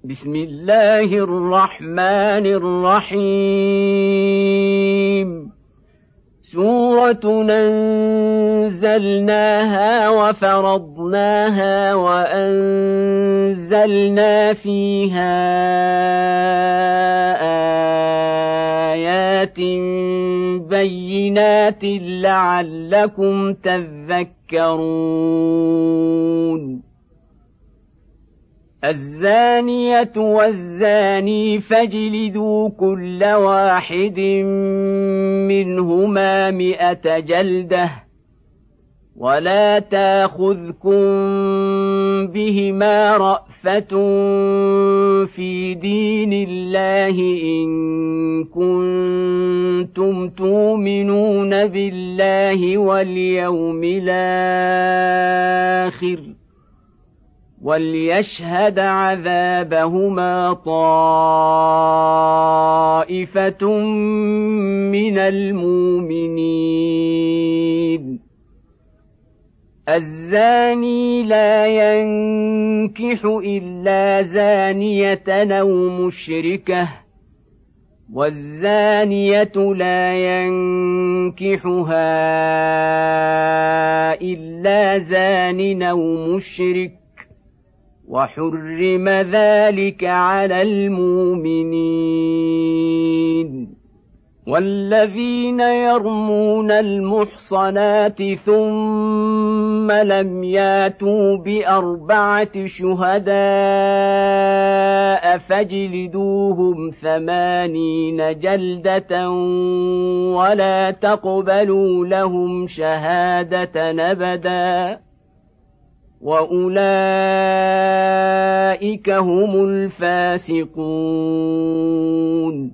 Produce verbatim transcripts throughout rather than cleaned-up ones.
بسم الله الرحمن الرحيم سورة أنزلناها وفرضناها وأنزلنا فيها آيات بينات لعلكم تذكرون الزانية والزاني فاجلدوا كل واحد منهما مئة جلدة ولا تاخذكم بهما رأفة في دين الله إن كنتم تؤمنون بالله واليوم الآخر وليشهد عذابهما طائفة من المؤمنين الزاني لا ينكح إلا زانية أو مشركة والزانية لا ينكحها إلا زان أو مشرك وحرم ذلك على المؤمنين والذين يرمون المحصنات ثم لم ياتوا بأربعة شهداء فاجلدوهم ثمانين جلدة ولا تقبلوا لهم شهادة أبدا وأولئك هم الفاسقون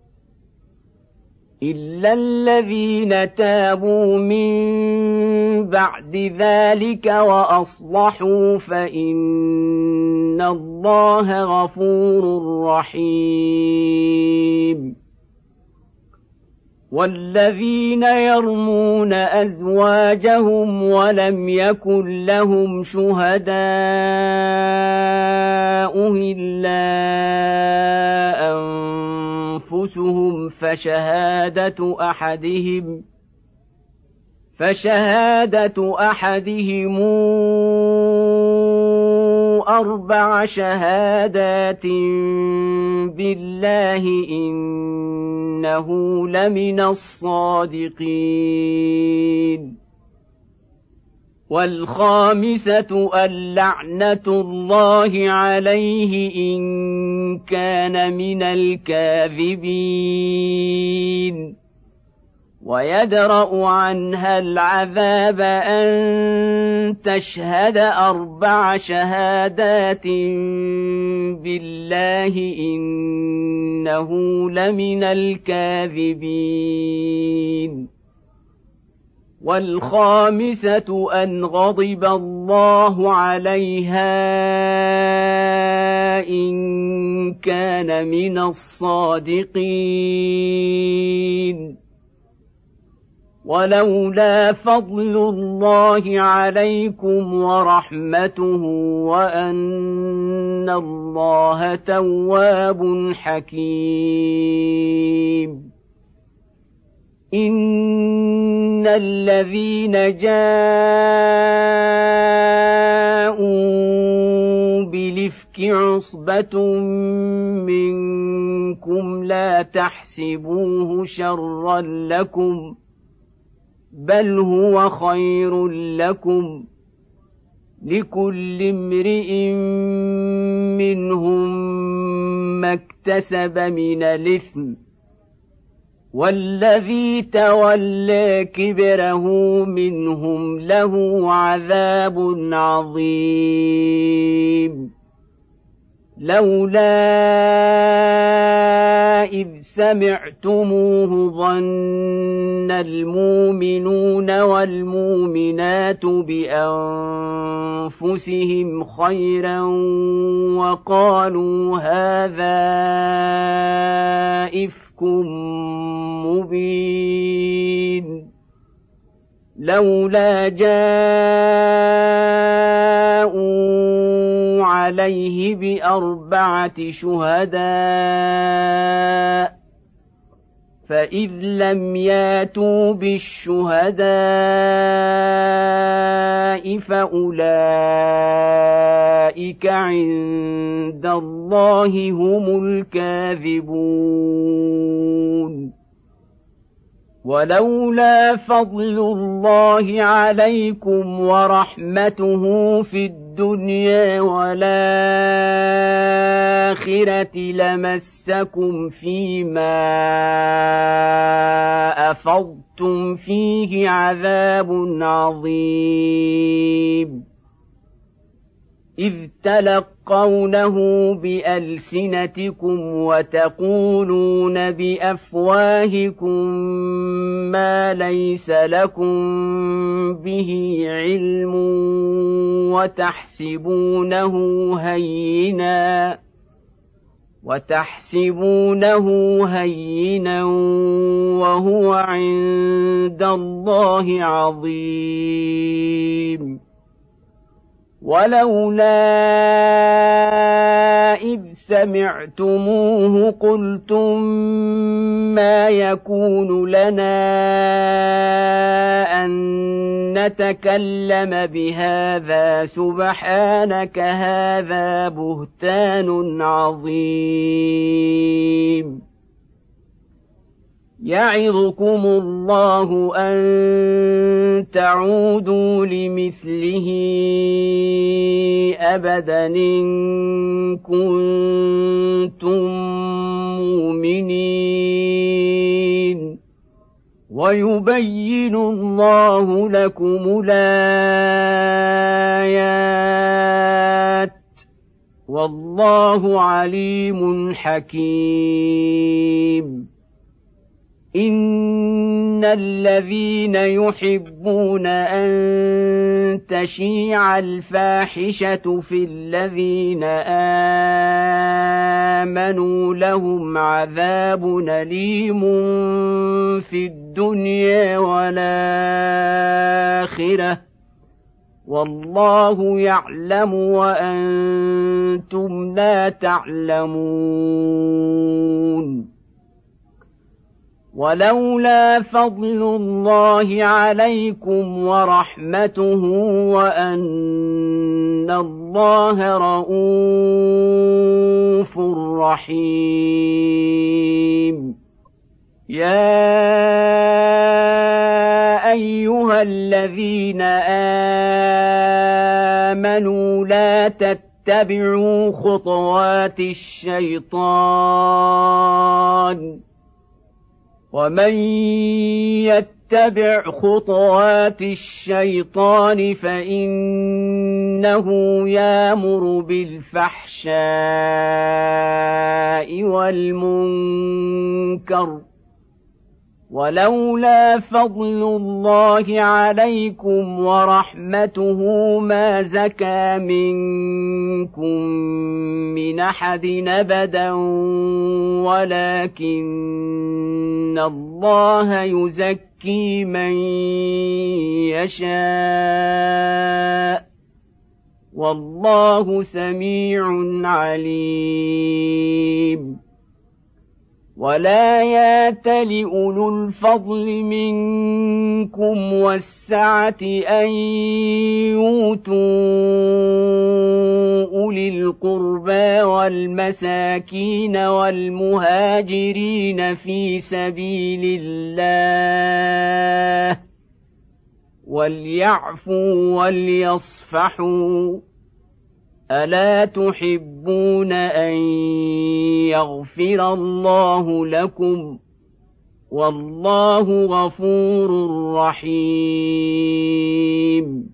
إلا الذين تابوا من بعد ذلك وأصلحوا فإن الله غفور رحيم والذين يرمون أزواجهم ولم يكن لهم شهداء إلا أنفسهم فشهادة أحدهم فشهادة أحدهم أربع شهادات بالله إنه لمن الصادقين والخامسة اللعنة الله عليه إن كان من الكاذبين ويدرأ عنها العذاب أن تشهد أربع شهادات بالله إنه لمن الكاذبين والخامسة أن غضب الله عليها إن كان من الصادقين ولولا فضل الله عليكم ورحمته وأن الله تواب حكيم إن الذين جاءوا بالإفك عصبة منكم لا تحسبوه شرا لكم بل هو خير لكم لكل امرئ منهم ما اكتسب من الإثم والذي تولى كبره منهم له عذاب عظيم لولا إذ سمعتموه ظن المؤمنون والمؤمنات بأنفسهم خيرا وقالوا هذا إفك مبين لولا جاءوا عليه بأربعة شهداء فإذ لم ياتوا بالشهداء فأولئك عند الله هم الكاذبون ولولا فضل الله عليكم ورحمته في الدنيا والآخرة لمسكم فيما أفضتم فيه عذاب عظيم إذ تلقونه بألسنتكم وتقولون بأفواهكم ما ليس لكم به علم وتحسبونه هينا وتحسبونه هينا وهو عند الله عظيم ولولا إذ سمعتموه قلتم ما يكون لنا أن نتكلم بهذا سبحانك هذا بهتان عظيم يعظكم الله أن تعودوا لمثله أبدا إن كنتم مؤمنين ويبين الله لكم الآيات والله عليم حكيم إن الذين يحبون أن تشيع الفاحشة في الذين آمنوا لهم عذاب أليم في الدنيا والآخرة والله يعلم وأنتم لا تعلمون ولولا فضل الله عليكم ورحمته وأن الله رءوف رحيم يا أيها الذين آمنوا لا تتبعوا خطوات الشيطان ومن يتبع خطوات الشيطان فإنه يأمر بالفحشاء والمنكر ولولا فضل الله عليكم ورحمته ما زكى منكم من أحد أبدا ولكن الله يزكي من يشاء والله سميع عليم ولا يأتل أولو الفضل منكم والسعة أن يؤتوا أولي القربى والمساكين والمهاجرين في سبيل الله وليعفوا وليصفحوا ألا تحبون أن يغفر الله لكم والله غفور رحيم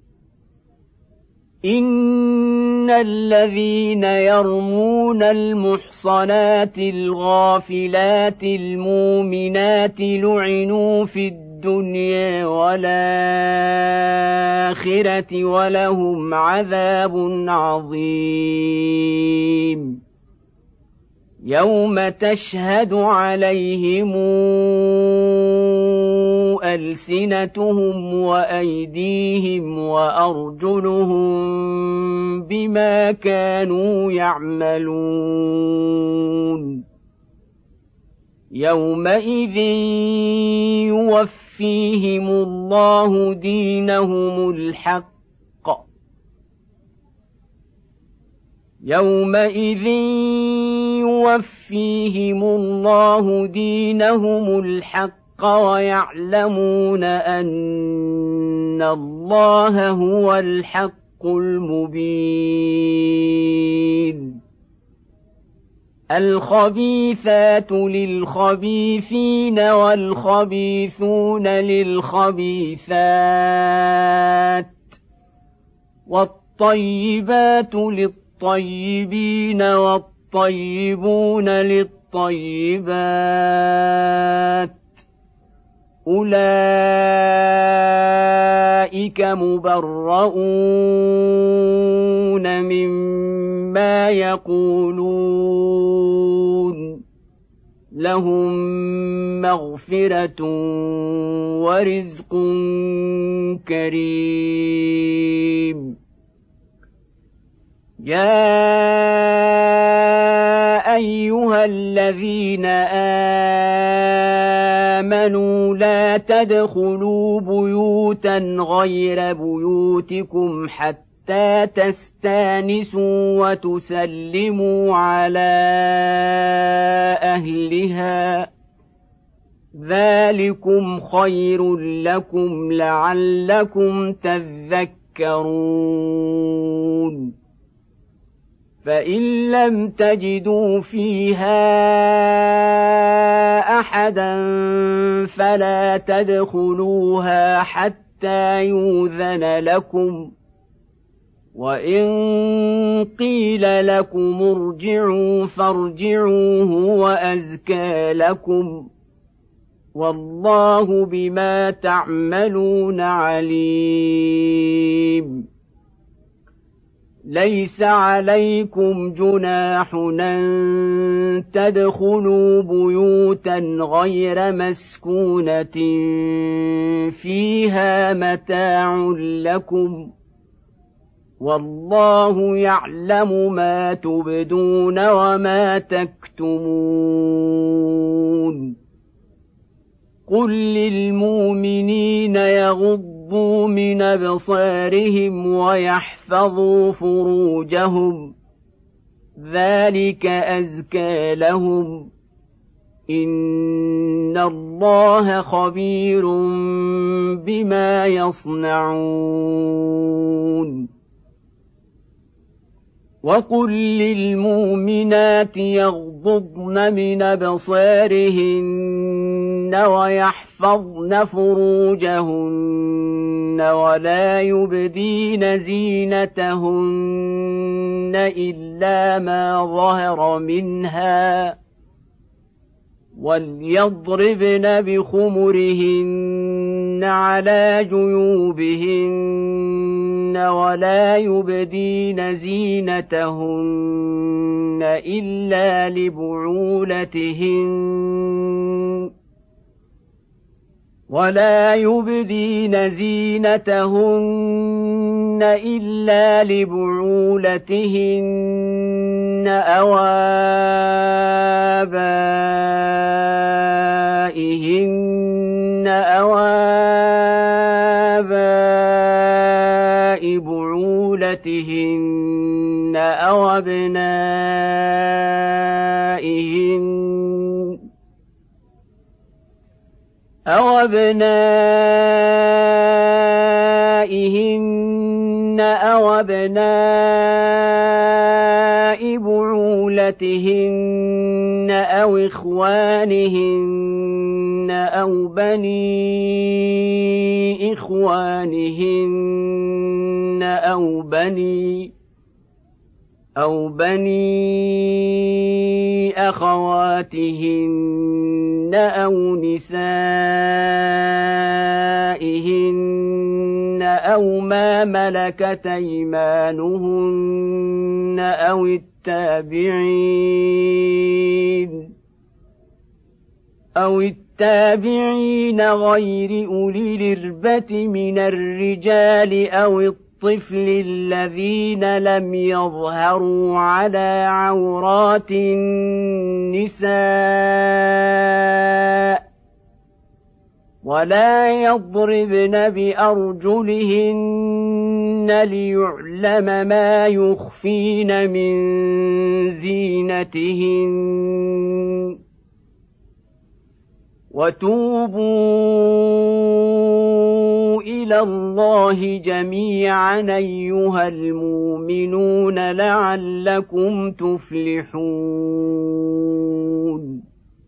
إن الذين يرمون المحصنات الغافلات المؤمنات لعنوا في الدنيا والآخرة ولهم عذاب عظيم يوم تشهد عليهم ألسنتهم وأيديهم وأرجلهم بما كانوا يعملون يومئذ يوفيهم الله دينهم الحق يومئذ يوفيهم الله دينهم الحق ويعلمون أن الله هو الحق المبين الخبيثات للخبيثين والخبيثون للخبيثات والطيبات للطيبين والطيبون للطيبات أولئك مبرؤون مما يقولون لهم مغفرة ورزق كريم يا أيها الذين آمنوا لا تدخلوا بيوتا غير بيوتكم حتى تستانسوا وتسلموا على أهلها ذلكم خير لكم لعلكم تذكرون فإن لم تجدوا فيها أحدا فلا تدخلوها حتى يؤذن لكم وإن قيل لكم ارجعوا فارجعوا هو أزكى لكم والله بما تعملون عليم ليس عليكم جناح أن تدخلوا بيوتا غير مسكونة فيها متاع لكم والله يعلم ما تبدون وما تكتمون قل للمؤمنين يغضوا من أبصارهم ويحفظوا فروجهم ذلك أزكى لهم إن الله خبير بما يصنعون وقل للمؤمنات يغضضن من أبصارهن ويحفظن فروجهن ولا يبدين زينتهن إلا ما ظهر منها وليضربن بخمرهن على جيوبهن ولا يبدين زينتهن إلا لبعولتهن ولا يبدين زينتهن إلا لبعولتهن أو آبائهن أو آباء بعولتهن أو أبنائهن أو أبنائهن أو أبناء بعولتهن أو إخوانهن أو بني إخوانهن أو بني أو بني أخواتهن أو نسائهن أو ما ملكت أيمانهن أو التابعين أو التابعين غير أولي الإربة من الرجال أو الطفل الذين لم يظهروا على عورات النساء ولا يضربن بأرجلهن ليعلم ما يخفين من زينتهن وتوبوا إلى الله جميعا أيها المؤمنون لعلكم تفلحون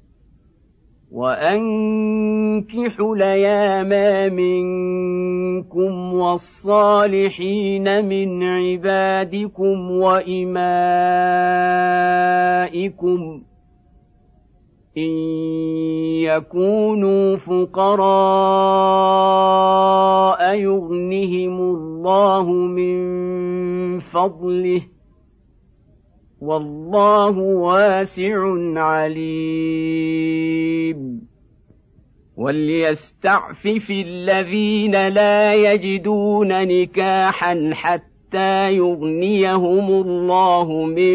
وأنكحوا الأيام منكم والصالحين من عبادكم وإمائكم إن يكونوا فقراء يغنهم الله من فضله والله واسع عليم وليستعفف الذين لا يجدون نكاحا حتى يغنيهم الله من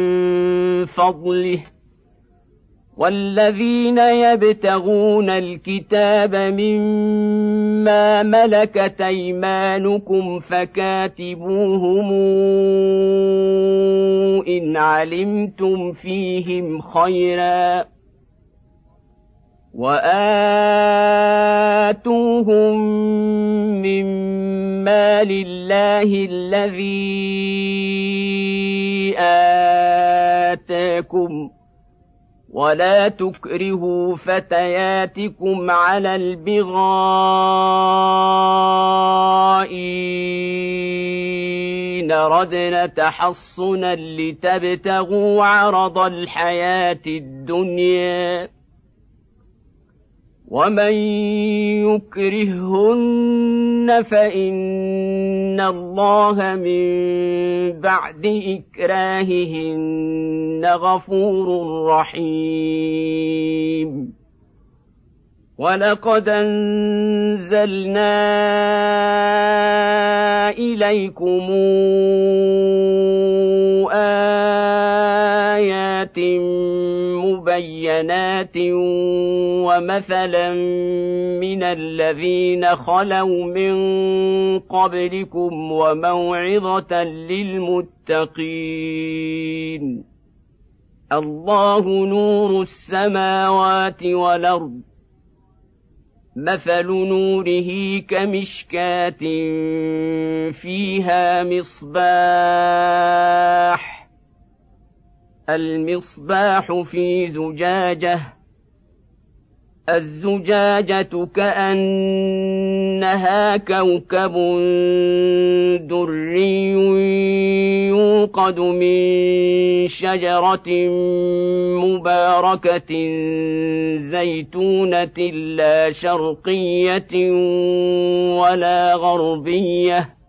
فضله والذين يبتغون الكتاب مما ملكت أيمانكم فكاتبوهم إن علمتم فيهم خيرا وآتوهم مما لله الذي آتاكم ولا تكرهوا فتياتكم على البغاء إن ردنا تحصنا لتبتغوا عرض الحياة الدنيا ومن يكرههن فإن الله من بعد إكراههن غفور رحيم ولقد أنزلنا إليكم آيات مبينات ومثلا من الذين خلوا من قبلكم وموعظة للمتقين الله نور السماوات والأرض مثل نوره كمشكاة فيها مصباح المصباح في زجاجة الزجاجة كأنها كوكب دري يوقد من شجرة مباركة زيتونة لا شرقية ولا غربية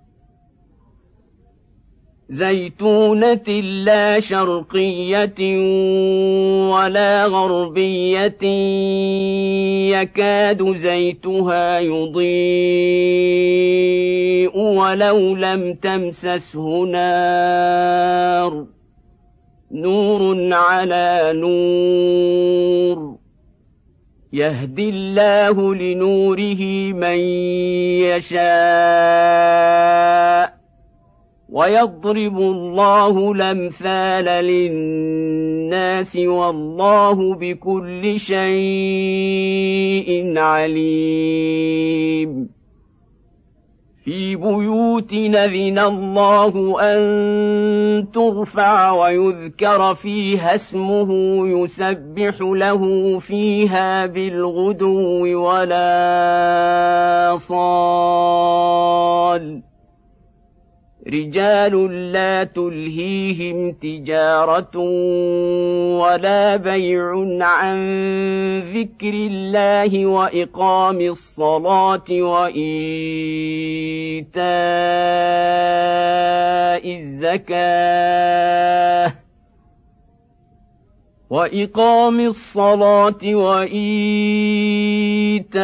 زيتونة لا شرقية ولا غربية يكاد زيتها يضيء ولو لم تمسسه نار نور على نور يهدي الله لنوره من يشاء ويضرب الله الأمثال للناس والله بكل شيء عليم في بيوت أذن الله أن ترفع ويذكر فيها اسمه يسبح له فيها بالغدو ولا صال رجال لا تلهيهم تجارة ولا بيع عن ذكر الله وإقام الصلاة وإيتاء الزكاة وإقام الصلاة وإيتاء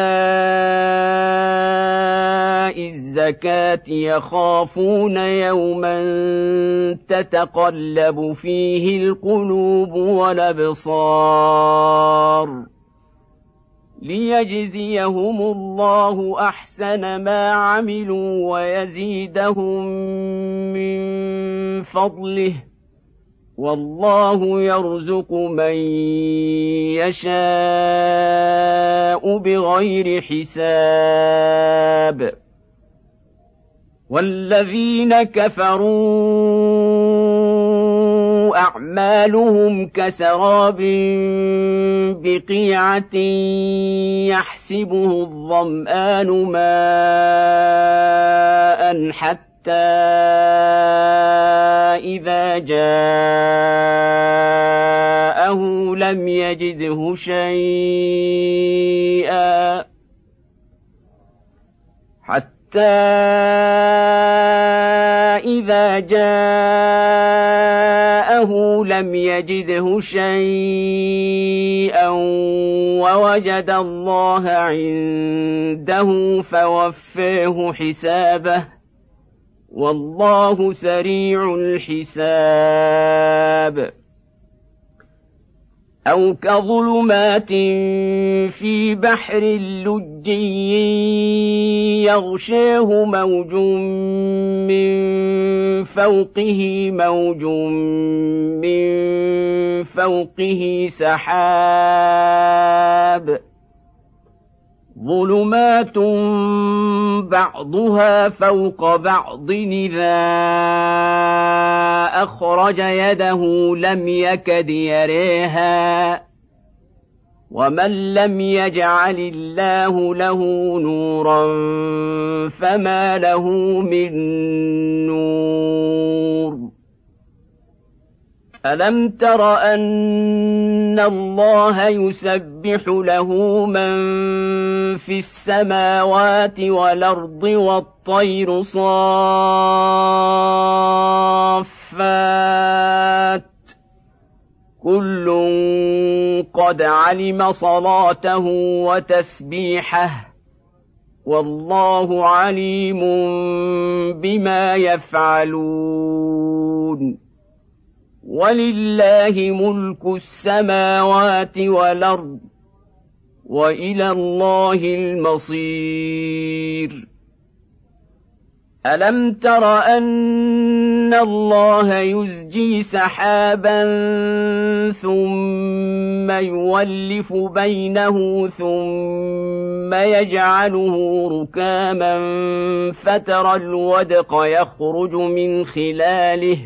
الزكاة يخافون يوما تتقلب فيه القلوب والأبصار ليجزيهم الله أحسن ما عملوا ويزيدهم من فضله والله يرزق من يشاء بغير حساب والذين كفروا أعمالهم كسراب بقيعة يحسبه الظمآن ماء حتى إذا جاءه لم يجده شيئا حتى إذا جاءه لم يجده شيئا ووجد الله عنده فوفاه حسابه والله سريع الحساب أو كظلمات في بحر لجي يغشاه موج من فوقه موج من فوقه سحاب ظلمات بعضها فوق بعض إذا أخرج يده لم يكد يريها ومن لم يجعل الله له نورا فما له من نور ألم تر أن الله يسبح له من في السماوات والأرض والطير صافات كل قد علم صلاته وتسبيحه والله عليم بما يفعلون ولله ملك السماوات والأرض وإلى الله المصير ألم تر أن الله يزجي سحابا ثم يولف بينه ثم يجعله ركاما فترى الودق يخرج من خلاله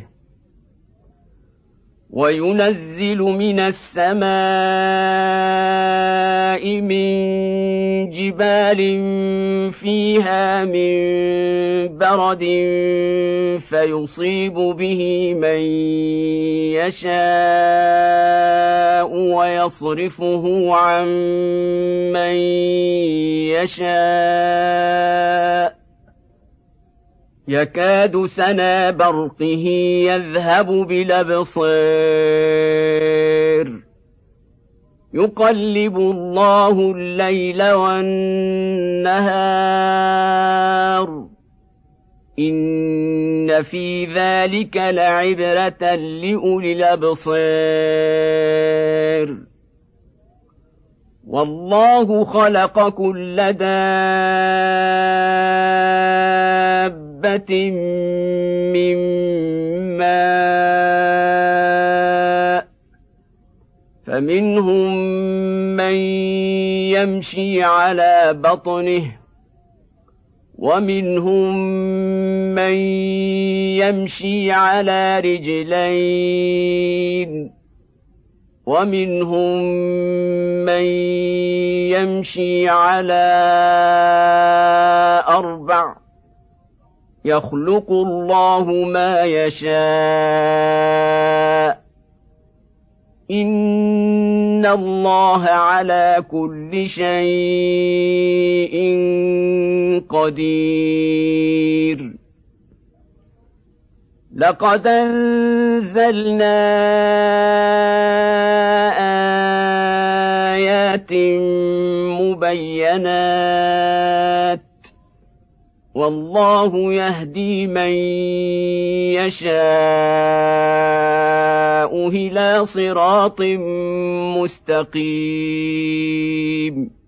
وينزل من السماء من جبال فيها من برد فيصيب به من يشاء ويصرفه عن من يشاء يكاد سنا برقه يذهب بالأبصار يقلب الله الليل والنهار إن في ذلك لعبرة لأولي الأبصار والله خلق كل دابة من ماء فمنهم من يمشي على بطنه ومنهم من يمشي على رجلين ومنهم من يمشي على أربع يخلق الله ما يشاء إن الله على كل شيء قدير لقد أنزلنا مبينات والله يهدي من يشاء إلى صراط مستقيم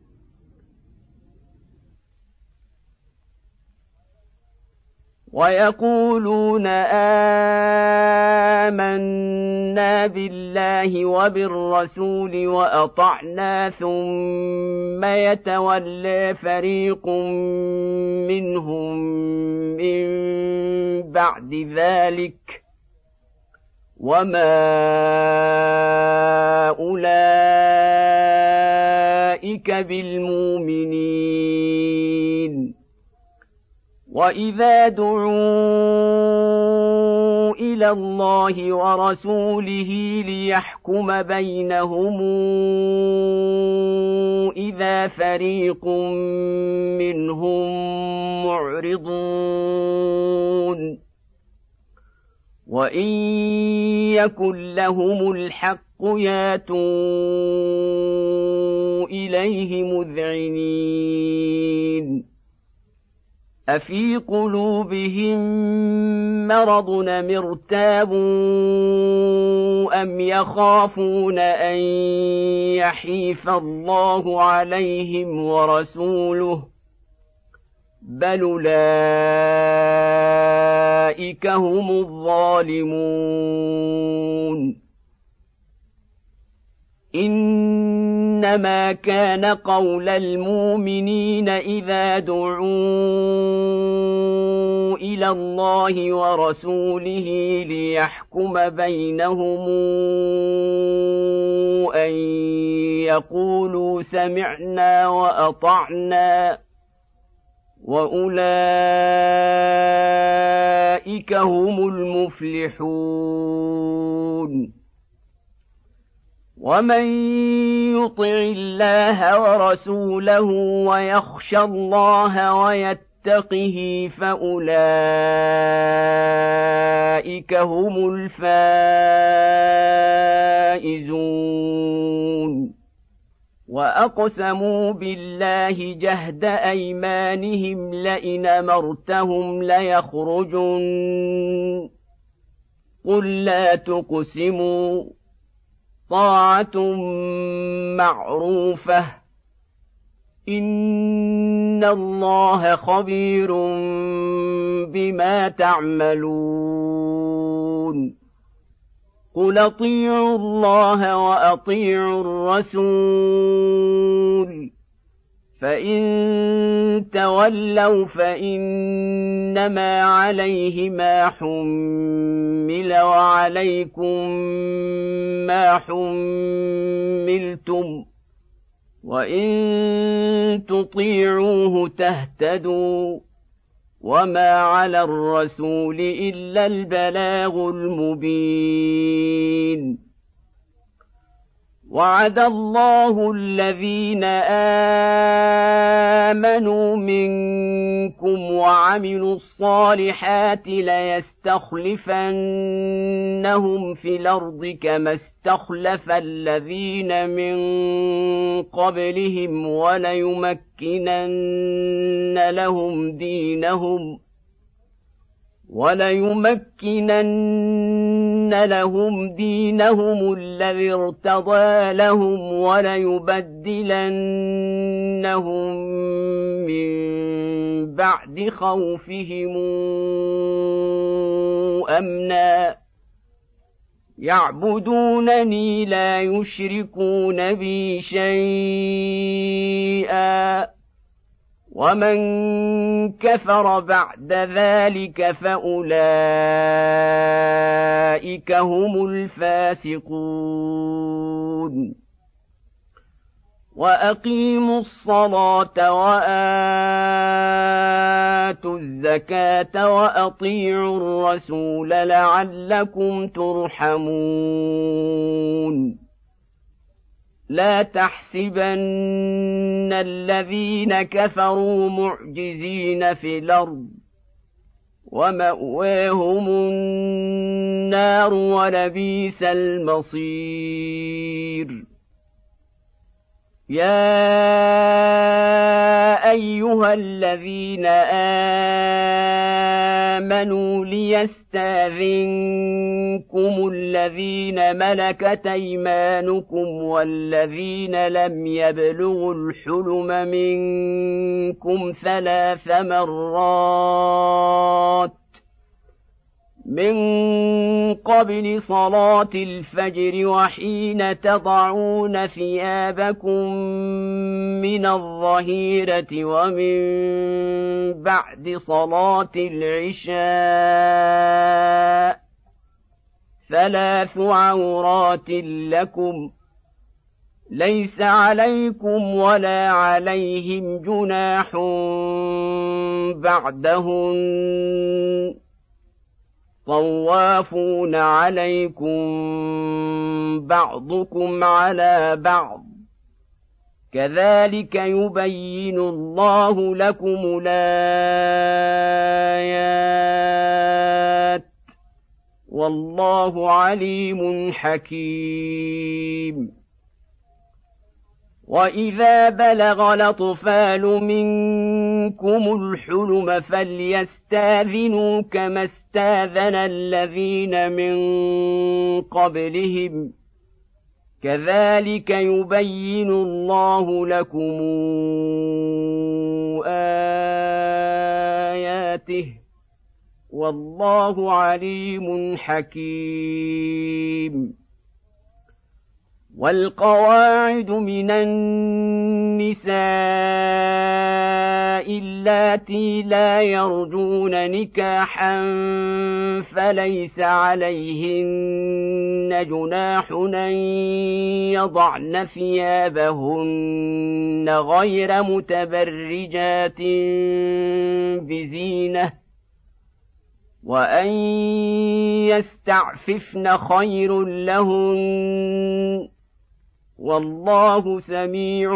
ويقولون آمنا بالله وبالرسول وأطعنا ثم يتولى فريق منهم من بعد ذلك وما أولئك بالمؤمنين وإذا دعوا إلى الله ورسوله ليحكم بينهم إذا فريق منهم معرضون وإن يكن لهم الحق ياتوا إليه مذعنين أفي قلوبهم مرض أم ارتابوا أم يخافون أن يحيف الله عليهم ورسوله بل أولئك هم الظالمون إنما كان قول المؤمنين إذا دعوا إلى الله ورسوله ليحكم بينهم أن يقولوا سمعنا وأطعنا وأولئك هم المفلحون ومن يطع الله ورسوله ويخشى الله ويتقه فأولئك هم الفائزون وأقسموا بالله جهد أيمانهم لئن أمرتهم ليخرجن قل لا تقسموا طاعة معروفة إن الله خبير بما تعملون قل أطيعوا الله وأطيعوا الرسول فإن تولوا فإنما عليه ما حمل وعليكم ما حملتم وإن تطيعوه تهتدوا وما على الرسول إلا البلاغ المبين وعد الله الذين آمنوا منكم وعملوا الصالحات ليستخلفنهم في الأرض كما استخلف الذين من قبلهم وليمكنن لهم دينهم وليمكنن لهم دينهم الذي ارتضى لهم وليبدلنهم من بعد خوفهم أمنا يعبدونني لا يشركون بي شيئا ومن كفر بعد ذلك فأولئك هم الفاسقون وأقيموا الصلاة وآتوا الزكاة وأطيعوا الرسول لعلكم ترحمون لا تحسبن الذين كفروا معجزين في الأرض ومأواهم النار ولبئس المصير يا أيها الذين آمنوا ليستأذنكم الذين ملكت أيمانكم والذين لم يبلغوا الحلم منكم ثلاث مرات من قبل صلاة الفجر وحين تضعون ثيابكم من الظهيرة ومن بعد صلاة العشاء ثلاث عورات لكم ليس عليكم ولا عليهم جناح بعدهن طوافون عليكم بعضكم على بعض كذلك يبين الله لكم الآيات والله عليم حكيم. وإذا بلغ الأطفال منكم الحلم فليستأذنوا كما استأذن الذين من قبلهم كذلك يبين الله لكم آياته والله عليم حكيم. والقواعد من النساء اللاتي لا يرجون نكاحا فليس عليهن جناح أن يضعن ثيابهن غير متبرجات بزينة وأن يستعففن خير لهن والله سميع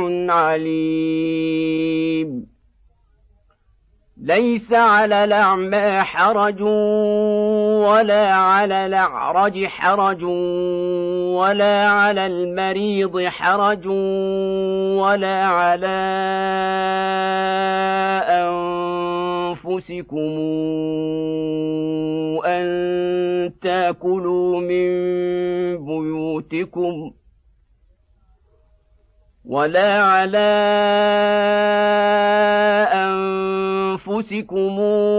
عليم. ليس على الأعمى حرج ولا على الأعرج حرج ولا على المريض حرج ولا على أنفسكم أن تأكلوا من بيوتكم ولا على أنفسكم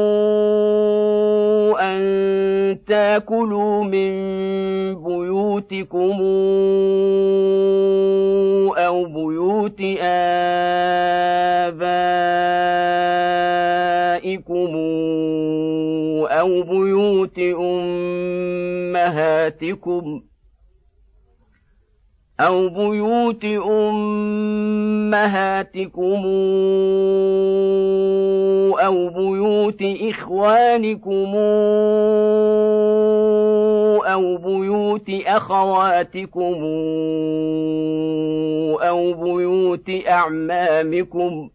أن تأكلوا من بيوتكم أو بيوت آبائكم أو بيوت أمهاتكم أو بيوت أمهاتكم أو بيوت إخوانكم أو بيوت أخواتكم أو بيوت أعمامكم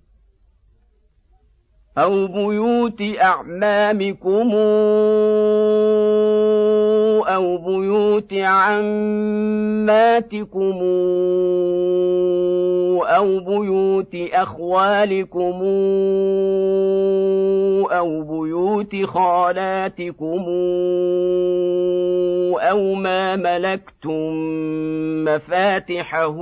أو بيوت أعمامكم أو بيوت عماتكم أو بيوت أخوالكم أو بيوت خالاتكم أو ما ملكتم مفاتحه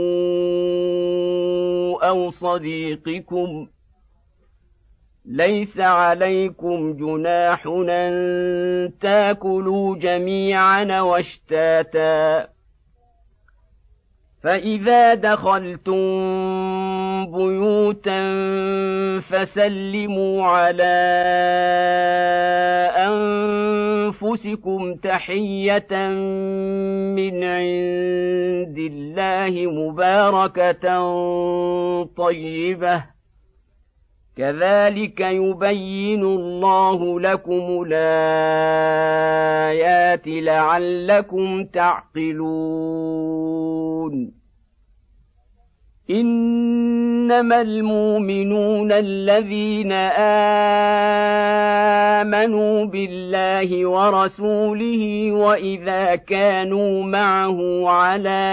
أو صديقكم ليس عليكم جناح أن تأكلوا جميعا واشتاتا فإذا دخلتم بيوتا فسلموا على أنفسكم تحية من عند الله مباركة طيبة كذلك يبين الله لكم الآيات لعلكم تعقلون. إن إنما المؤمنون الذين آمنوا بالله ورسوله وإذا كانوا معه على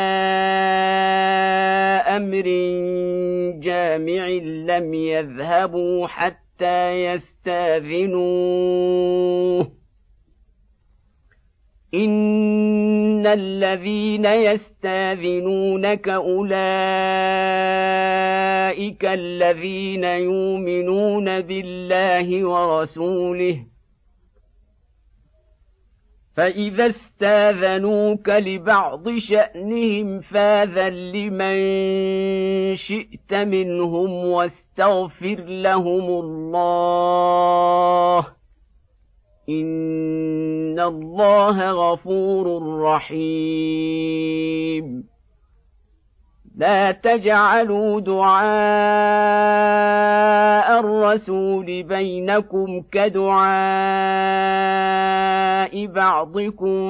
أمر جامع لم يذهبوا حتى يستأذنوه إن الذين يستأذنونك أولئك الذين يؤمنون بالله ورسوله فإذا استاذنوك لبعض شأنهم فاذن لمن شئت منهم واستغفر لهم الله إن الله غفور رحيم لا تجعلوا دعاء الرسول بينكم كدعاء بعضكم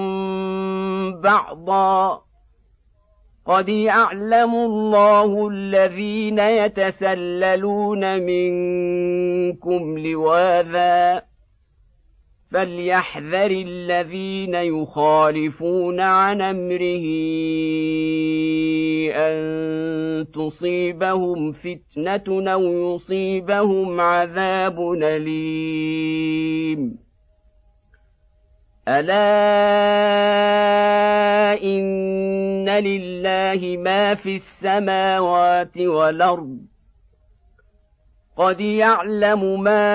بعضا قد يعلم الله الذين يتسللون منكم لواذا فليحذر الذين يخالفون عن أمره أن تصيبهم فتنة أو يصيبهم عذاب أليم ألا إن لله ما في السماوات والأرض قد يعلم ما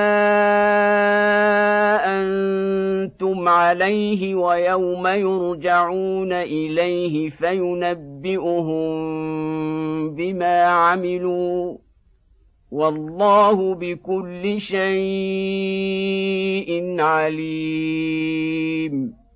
أنتم عليه ويوم يرجعون إليه فينبئهم بما عملوا والله بكل شيء عليم